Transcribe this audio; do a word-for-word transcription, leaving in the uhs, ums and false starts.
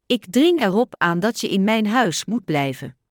Ik dring erop aan dat je in mijn huis moet blijven.